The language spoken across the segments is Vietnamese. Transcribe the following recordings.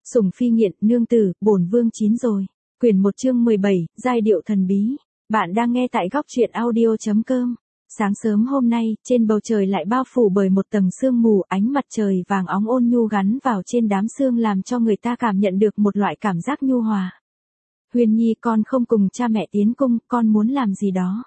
Sủng phi nghiện, nương tử, bổn vương chín rồi. Quyển 1 chương 17, giai điệu thần bí. Bạn đang nghe tại góc truyện audio.com. Sáng sớm hôm nay, trên bầu trời lại bao phủ bởi một tầng sương mù, ánh mặt trời vàng óng ôn nhu gắn vào trên đám sương làm cho người ta cảm nhận được một loại cảm giác nhu hòa. Huyền Nhi, con không cùng cha mẹ tiến cung, con muốn làm gì đó.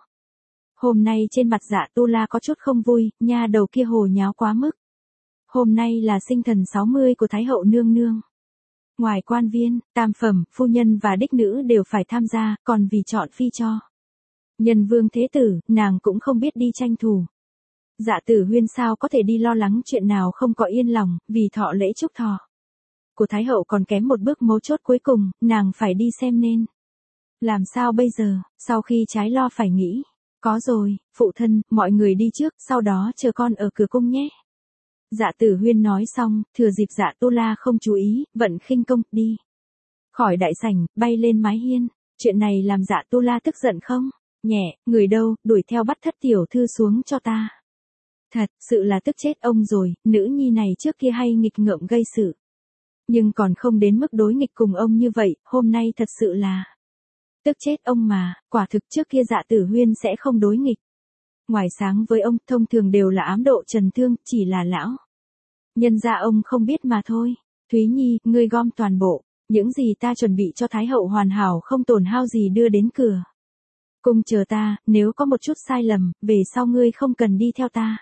Hôm nay trên mặt Dạ Tu La có chút không vui, nha đầu kia hồ nháo quá mức. Hôm nay là sinh thần 60 của Thái hậu nương nương. Ngoài quan viên, tam phẩm, phu nhân và đích nữ đều phải tham gia, còn vì chọn phi cho Nhân vương thế tử, nàng cũng không biết đi tranh thủ. Dạ Tử Huyên sao có thể đi lo lắng chuyện nào không có yên lòng, vì thọ lễ chúc thọ của Thái hậu còn kém một bước mấu chốt cuối cùng, nàng phải đi xem nên làm sao bây giờ. Sau khi trái lo phải nghĩ. Có rồi, phụ thân, mọi người đi trước, sau đó chờ con ở cửa cung nhé. Dạ Tử Huyên nói xong, thừa dịp Dạ Tu La không chú ý, vận khinh công, đi khỏi đại sảnh, bay lên mái hiên. Chuyện này làm Dạ Tu La tức giận không? Nhẹ, người đâu, đuổi theo bắt thất tiểu thư xuống cho ta. Thật sự là tức chết ông rồi, nữ nhi này trước kia hay nghịch ngợm gây sự. Nhưng còn không đến mức đối nghịch cùng ông như vậy, hôm nay thật sự là tức chết ông mà. Quả thực trước kia Dạ Tử Huyên sẽ không đối nghịch. Ngoài sáng với ông, thông thường đều là ám độ trần thương, chỉ là lão nhân gia ông không biết mà thôi. Thúy Nhi, ngươi gom toàn bộ những gì ta chuẩn bị cho Thái hậu hoàn hảo không tổn hao gì đưa đến cửa cung chờ ta, nếu có một chút sai lầm, về sau ngươi không cần đi theo ta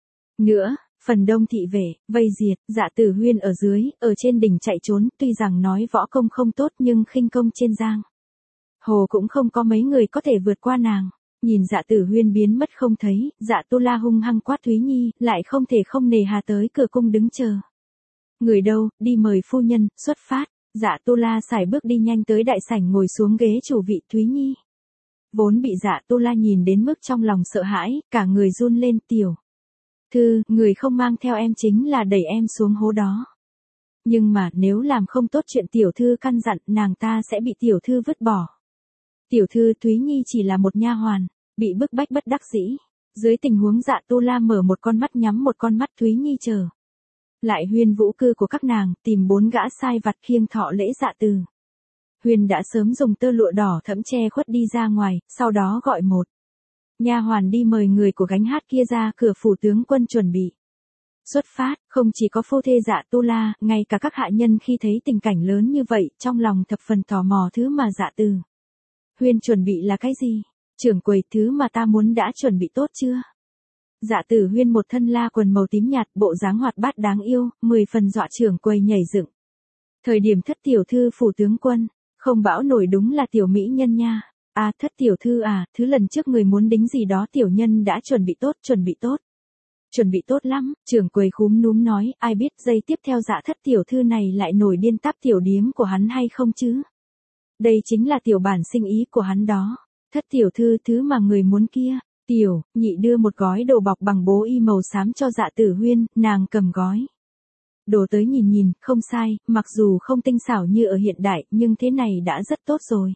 nữa. Phần đông thị vệ, vây diệt, Dạ Tử Huyên ở dưới, ở trên đỉnh chạy trốn, tuy rằng nói võ công không tốt nhưng khinh công trên giang hồ cũng không có mấy người có thể vượt qua nàng. Nhìn Dạ Tử Huyên biến mất không thấy, Dạ Tu La hung hăng quát Thúy Nhi, lại không thể không nề hà tới cửa cung đứng chờ. Người đâu, đi mời phu nhân, xuất phát. Dạ Tu La sải bước đi nhanh tới đại sảnh ngồi xuống ghế chủ vị. Thúy Nhi vốn bị Dạ Tu La nhìn đến mức trong lòng sợ hãi, cả người run lên. Tiểu thư, người không mang theo em chính là đẩy em xuống hố đó. Nhưng mà nếu làm không tốt chuyện tiểu thư căn dặn, nàng ta sẽ bị tiểu thư vứt bỏ. Tiểu thư, Thúy Nhi chỉ là một nha hoàn, bị bức bách bất đắc dĩ. Dưới tình huống Dạ Tu La mở một con mắt nhắm một con mắt, Thúy Nhi chờ lại Huyên vũ cư của các nàng, tìm 4 gã sai vặt khiêng thọ lễ Dạ Tử Huyên đã sớm dùng tơ lụa đỏ thẫm che khuất đi ra ngoài, sau đó gọi một nha hoàn đi mời người của gánh hát kia ra cửa phủ tướng quân chuẩn bị xuất phát. Không chỉ có phu thê Dạ Tu La, ngay cả các hạ nhân khi thấy tình cảnh lớn như vậy, trong lòng thập phần tò mò thứ mà Dạ Tử Huyên chuẩn bị là cái gì. Trưởng quầy, thứ mà ta muốn đã chuẩn bị tốt chưa? Dạ Tử Huyên một thân la quần màu tím nhạt, bộ dáng hoạt bát đáng yêu, 10 phần dọa trưởng quầy nhảy dựng. Thời điểm thất tiểu thư phủ tướng quân, không bão nổi đúng là tiểu mỹ nhân nha. À, thất tiểu thư à, thứ lần trước người muốn đính gì đó tiểu nhân đã chuẩn bị tốt. Chuẩn bị tốt lắm, trưởng quầy khúm núm nói, ai biết giây tiếp theo Dạ thất tiểu thư này lại nổi điên táp tiểu điếm của hắn hay không chứ? Đây chính là tiểu bản sinh ý của hắn đó. Thất tiểu thư, thứ mà người muốn kia. Tiểu nhị đưa một gói đồ bọc bằng bố y màu xám cho Dạ Tử Huyên, nàng cầm gói đồ tới nhìn, không sai, mặc dù không tinh xảo như ở hiện đại, nhưng thế này đã rất tốt rồi.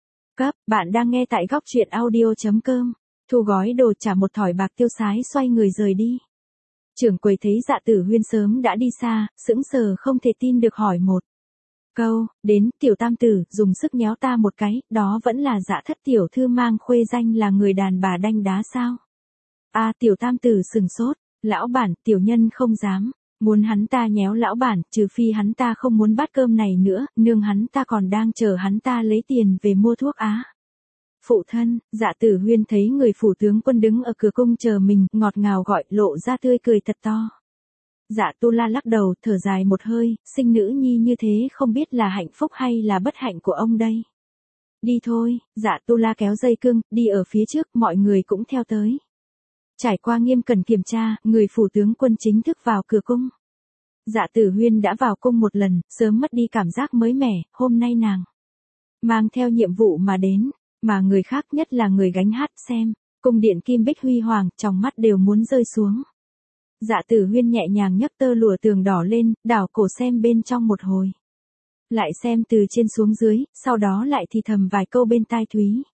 Bạn đang nghe tại góc truyện audio.com. Thu gói đồ, trả một thỏi bạc tiêu sái, xoay người rời đi. Trưởng quầy thấy Dạ Tử Huyên sớm đã đi xa, sững sờ không thể tin được hỏi một câu, đến, tiểu tam tử, dùng sức nhéo ta một cái, đó vẫn là Dạ thất tiểu thư mang khuê danh là người đàn bà đanh đá sao? À, tiểu tam tử sừng sốt, lão bản, tiểu nhân không dám, muốn hắn ta nhéo lão bản, trừ phi hắn ta không muốn bát cơm này nữa, nương hắn ta còn đang chờ hắn ta lấy tiền về mua thuốc á. Phụ thân, Dạ Tử Huyên thấy người phủ tướng quân đứng ở cửa cung chờ mình, ngọt ngào gọi, lộ ra tươi cười thật to. Dạ Tu La lắc đầu, thở dài một hơi, sinh nữ nhi như thế không biết là hạnh phúc hay là bất hạnh của ông đây. Đi thôi. Dạ Tu La kéo dây cương, đi ở phía trước, mọi người cũng theo tới. Trải qua nghiêm cẩn kiểm tra, người phủ tướng quân chính thức vào cửa cung. Dạ Tử Huyên đã vào cung một lần, sớm mất đi cảm giác mới mẻ, hôm nay nàng mang theo nhiệm vụ mà đến, mà người khác nhất là người gánh hát xem, cung điện kim bích huy hoàng, trong mắt đều muốn rơi xuống. Dạ Tử Huyên nhẹ nhàng nhấc tơ lụa tường đỏ lên, đảo cổ xem bên trong một hồi. Lại xem từ trên xuống dưới, sau đó lại thì thầm vài câu bên tai Thúy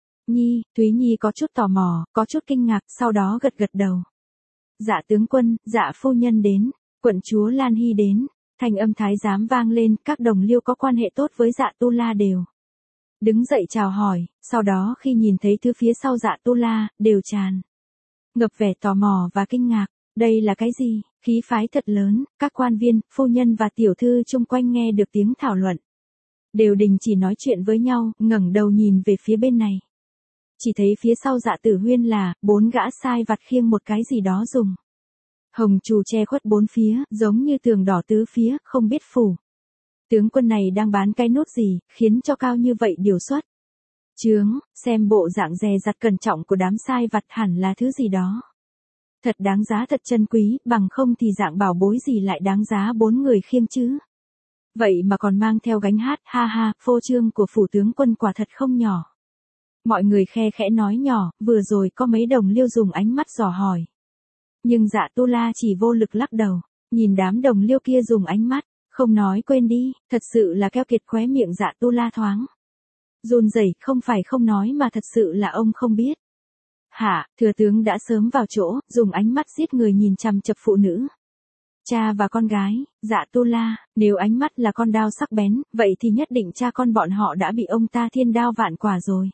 Nhi có chút tò mò, có chút kinh ngạc, sau đó gật gật đầu. Dạ tướng quân, dạ phu nhân đến, quận chúa Lan Hy đến. Thanh âm thái giám vang lên, các đồng liêu có quan hệ tốt với Dạ Tu La đều đứng dậy chào hỏi, sau đó khi nhìn thấy thứ phía sau Dạ Tu La, đều tràn ngập vẻ tò mò và kinh ngạc. Đây là cái gì? Khí phái thật lớn, các quan viên, phu nhân và tiểu thư chung quanh nghe được tiếng thảo luận. Đều đình chỉ nói chuyện với nhau, ngẩng đầu nhìn về phía bên này. Chỉ thấy phía sau Dạ Tử Huyên là 4 gã sai vặt khiêng một cái gì đó dùng hồng trù che khuất bốn phía, giống như tường đỏ tứ phía, không biết phủ tướng quân này đang bán cái nốt gì, khiến cho cao như vậy điều xuất. Chướng, xem bộ dạng dè dặt cẩn trọng của đám sai vặt hẳn là thứ gì đó thật đáng giá, thật chân quý, bằng không thì dạng bảo bối gì lại đáng giá 4 người khiêng chứ. Vậy mà còn mang theo gánh hát, ha ha, phô trương của phủ tướng quân quả thật không nhỏ. Mọi người khe khẽ nói nhỏ, vừa rồi có mấy đồng liêu dùng ánh mắt dò hỏi. Nhưng Dạ Tu La chỉ vô lực lắc đầu, nhìn đám đồng liêu kia dùng ánh mắt, không nói quên đi, thật sự là keo kiệt. Khóe miệng Dạ Tu La thoáng run rẩy, không phải không nói mà thật sự là ông không biết. Hả, thừa tướng đã sớm vào chỗ, dùng ánh mắt giết người nhìn chằm chằm phụ nữ. Cha và con gái, Dạ Tu La, nếu ánh mắt là con đao sắc bén, vậy thì nhất định cha con bọn họ đã bị ông ta thiên đao vạn quả rồi.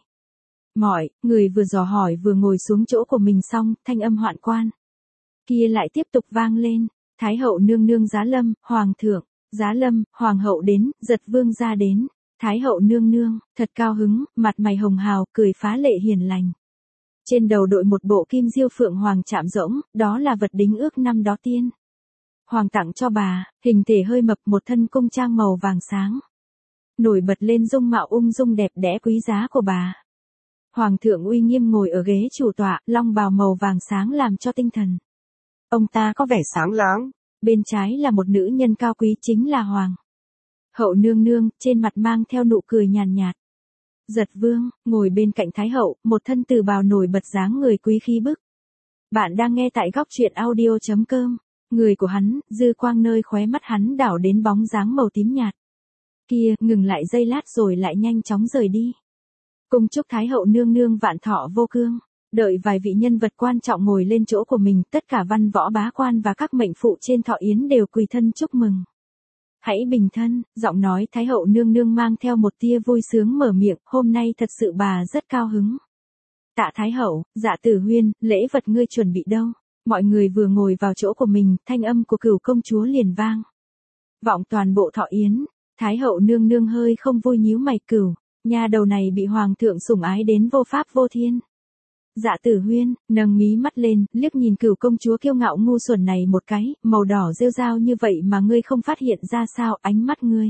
Mọi người vừa dò hỏi vừa ngồi xuống chỗ của mình xong, thanh âm hoạn quan kia lại tiếp tục vang lên. Thái hậu nương nương giá lâm, hoàng thượng, giá lâm, hoàng hậu đến, giật vương gia đến. Thái hậu nương nương, thật cao hứng, mặt mày hồng hào, cười phá lệ hiền lành. Trên đầu đội một bộ kim diêu phượng hoàng chạm rỗng, đó là vật đính ước năm đó tiên hoàng tặng cho bà, hình thể hơi mập, một thân cung trang màu vàng sáng. Nổi bật lên dung mạo ung dung đẹp đẽ quý giá của bà. Hoàng thượng uy nghiêm ngồi ở ghế chủ tọa, long bào màu vàng sáng làm cho tinh thần ông ta có vẻ sáng láng. Bên trái là một nữ nhân cao quý, chính là hoàng hậu nương nương, trên mặt mang theo nụ cười nhàn nhạt. Giật vương, ngồi bên cạnh thái hậu, một thân từ bào nổi bật dáng người quý khí bức. Bạn đang nghe tại góc truyện audio.com. Người của hắn, dư quang nơi khóe mắt hắn đảo đến bóng dáng màu tím nhạt. Kia, ngừng lại giây lát rồi lại nhanh chóng rời đi. Cung chúc thái hậu nương nương vạn thọ vô cương. Đợi vài vị nhân vật quan trọng ngồi lên chỗ của mình, tất cả văn võ bá quan và các mệnh phụ trên thọ yến đều quỳ thân chúc mừng. Hãy bình thân, giọng nói thái hậu nương nương mang theo một tia vui sướng mở miệng, hôm nay thật sự bà rất cao hứng. Tạ thái hậu, Dạ Tử Huyên, lễ vật ngươi chuẩn bị đâu? Mọi người vừa ngồi vào chỗ của mình, thanh âm của Cửu công chúa liền vang vọng toàn bộ thọ yến. Thái hậu nương nương hơi không vui nhíu mày, Cửu, nhà đầu này bị hoàng thượng sủng ái đến vô pháp vô thiên. Dạ Tử Huyên, nâng mí mắt lên, liếc nhìn Cửu công chúa kiêu ngạo ngu xuẩn này một cái, màu đỏ rêu rao như vậy mà ngươi không phát hiện ra sao, ánh mắt ngươi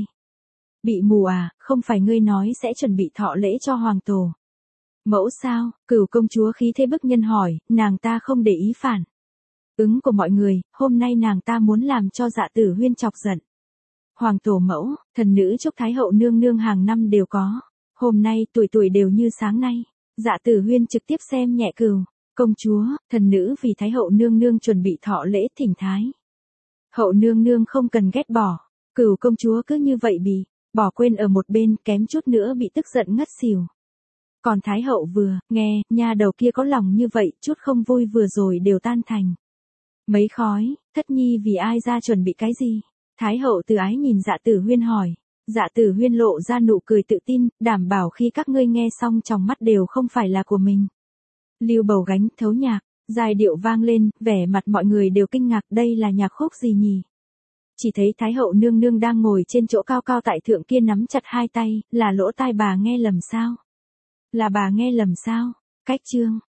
bị mù à, không phải ngươi nói sẽ chuẩn bị thọ lễ cho hoàng tổ mẫu sao? Cửu công chúa khí thế bức nhân hỏi, nàng ta không để ý phản ứng của mọi người, hôm nay nàng ta muốn làm cho Dạ Tử Huyên chọc giận. Hoàng tổ mẫu, thần nữ chúc thái hậu nương nương hàng năm đều có, hôm nay tuổi tuổi đều như sáng nay. Dạ Tử Huyên trực tiếp xem nhẹ Cửu công chúa, thần nữ vì thái hậu nương nương chuẩn bị thọ lễ thỉnh thái hậu nương nương không cần ghét bỏ. Cửu công chúa cứ như vậy bị bỏ quên ở một bên, kém chút nữa bị tức giận ngất xỉu. Còn thái hậu vừa nghe nha đầu kia có lòng như vậy, chút không vui vừa rồi đều tan thành mấy khói. Thất nhi vì ai ra chuẩn bị cái gì? Thái hậu từ ái nhìn Dạ Tử Huyên hỏi. Dạ Tử Huyên lộ ra nụ cười tự tin, đảm bảo khi các ngươi nghe xong trong mắt đều không phải là của mình. Lưu bầu gánh, thấu nhạc, giai điệu vang lên, vẻ mặt mọi người đều kinh ngạc, đây là nhạc khúc gì nhỉ? Chỉ thấy thái hậu nương nương đang ngồi trên chỗ cao cao tại thượng kia nắm chặt hai tay, là lỗ tai bà nghe lầm sao? Là bà nghe lầm sao? Cách chương